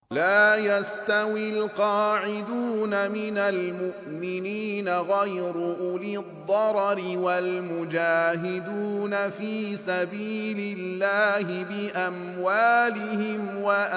لا يستوي القاعدون من المؤمنين غير أولي الضرر والمجاهدون في سبيل الله بأموالهم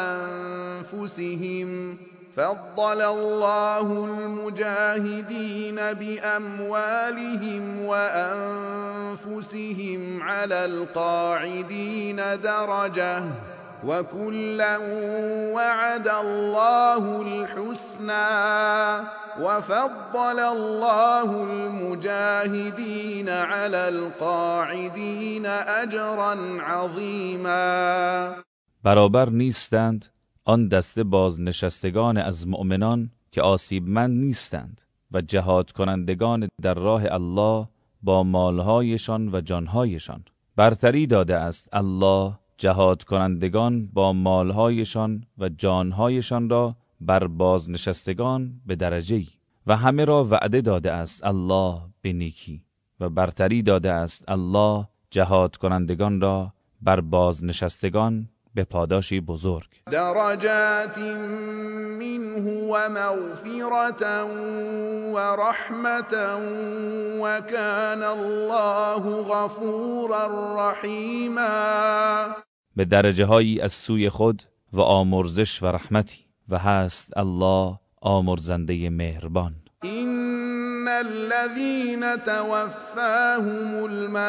وأنفسهم فضل الله المجاهدين بأموالهم وأنفسهم على القاعدين درجة وكلا وعد الله الحسنى وفضل الله المجاهدين على القاعدين اجرا عظیما. برابر نیستند آن دسته بازنشستگان از مؤمنان که آسیبمند نیستند و جهاد کنندگان در راه الله با مالهایشان و جانهایشان. برتری داده است الله جهاد کنندگان با مالهایشان و جانهایشان را بر بازنشستگان به درجه‌ای و همه را وعده داده است الله به نیکی و برتری داده است الله جهاد کنندگان را بر بازنشستگان به پاداشی بزرگ. درجات منه و مغفرة و رحمة و کان الله غفورا رحیما. به درجه هایی از سوی خود و آمرزش و رحمتی و هست الله آمرزنده مهربان. إن الذين توفاهم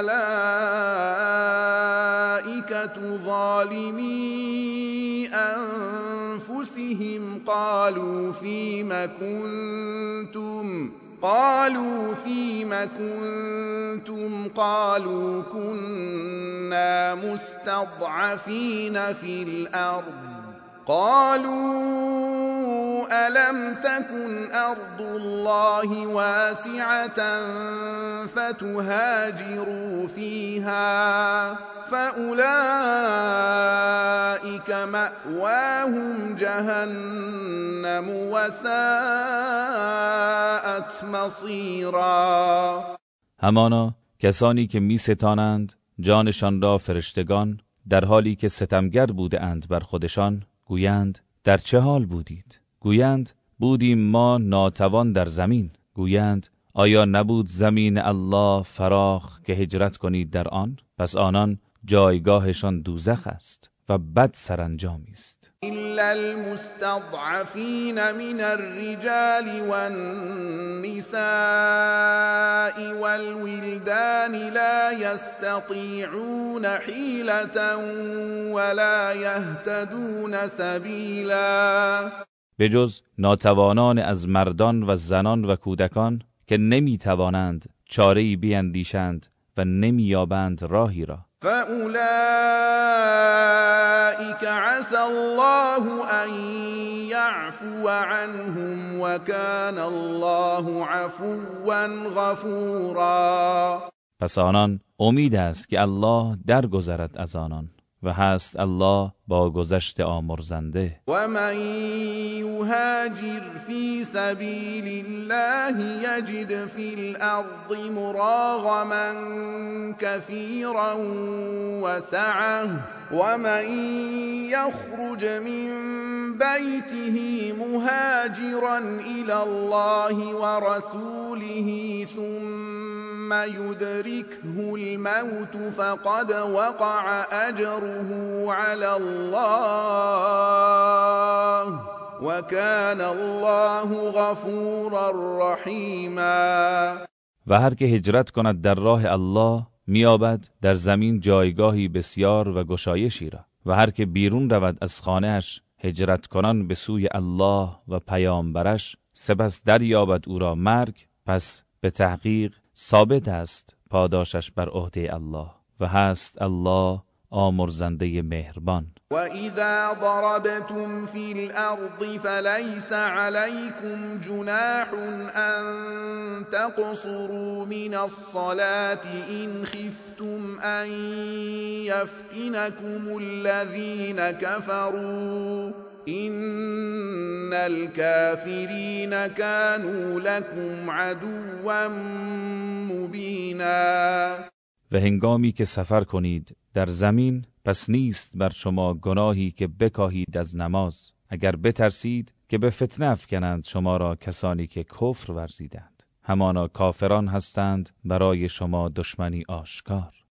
الملائكة ظالمي أنفسهم قالوا فيم كنتم قالوا كنا مستضعفين في الأرض قالوا ألم تكن أرض الله واسعة فتهاجروا فيها فأولئك مأواهم جهنم وساءت مصيرا. همانا کسانی که می ستانند جانشان را فرشتگان در حالی که ستمگر بوده اند بر خودشان گویند در چه حال بودید؟ گویند بودیم ما ناتوان در زمین. گویند آیا نبود زمین الله فراخ که هجرت کنید در آن؟ پس آنان جایگاهشان دوزخ است و بد سرانجامی است. إلا المستضعفين من الرجال والنساء والولدان لا يستطيعون حيلة ولا يهتدون سبيلا. به جز ناتوانان از مردان و زنان و کودکان که نمی توانند چاره‌ای بیندیشند و نمی یابند راهی را. فأولئك عسى الله أن يعفو عنهم وكان الله عفوا غفورا. پس آنان امید است که الله درگذرد از آنان و هست الله با گذشت آمرزنده. و من یهاجر فی سبیل الله یجد فی الارض مراغما کثیرا و سعه و من یخرج من بیته مهاجرا الى الله و رسوله ثم يدركه الموت فقد وقع أجره على الله وكان الله غفورا رحيما. و هر که هجرت کند در راه الله میابد در زمین جایگاهی بسیار و گشایشی را و هر که بیرون رود از خانه‌اش هجرت کنان به سوی الله و پیامبرش سپس دریابد او را مرگ، پس به تحقیق ثابت است پاداشش بر عهده الله و هست الله آمرزنده مهربان. و اذا ضربتم فی الارض فلیس علیکم جناح ان تقصروا من الصلاة ان خفتم ان یفتنکم الذین کفروا إن الكافرين كانوا لكم عدوا مبینا. و هنگامی که سفر کنید در زمین پس نیست بر شما گناهی که بکاهید از نماز اگر بترسید که به فتنه افکنند شما را کسانی که کفر ورزیدند، همانا کافران هستند برای شما دشمنی آشکار.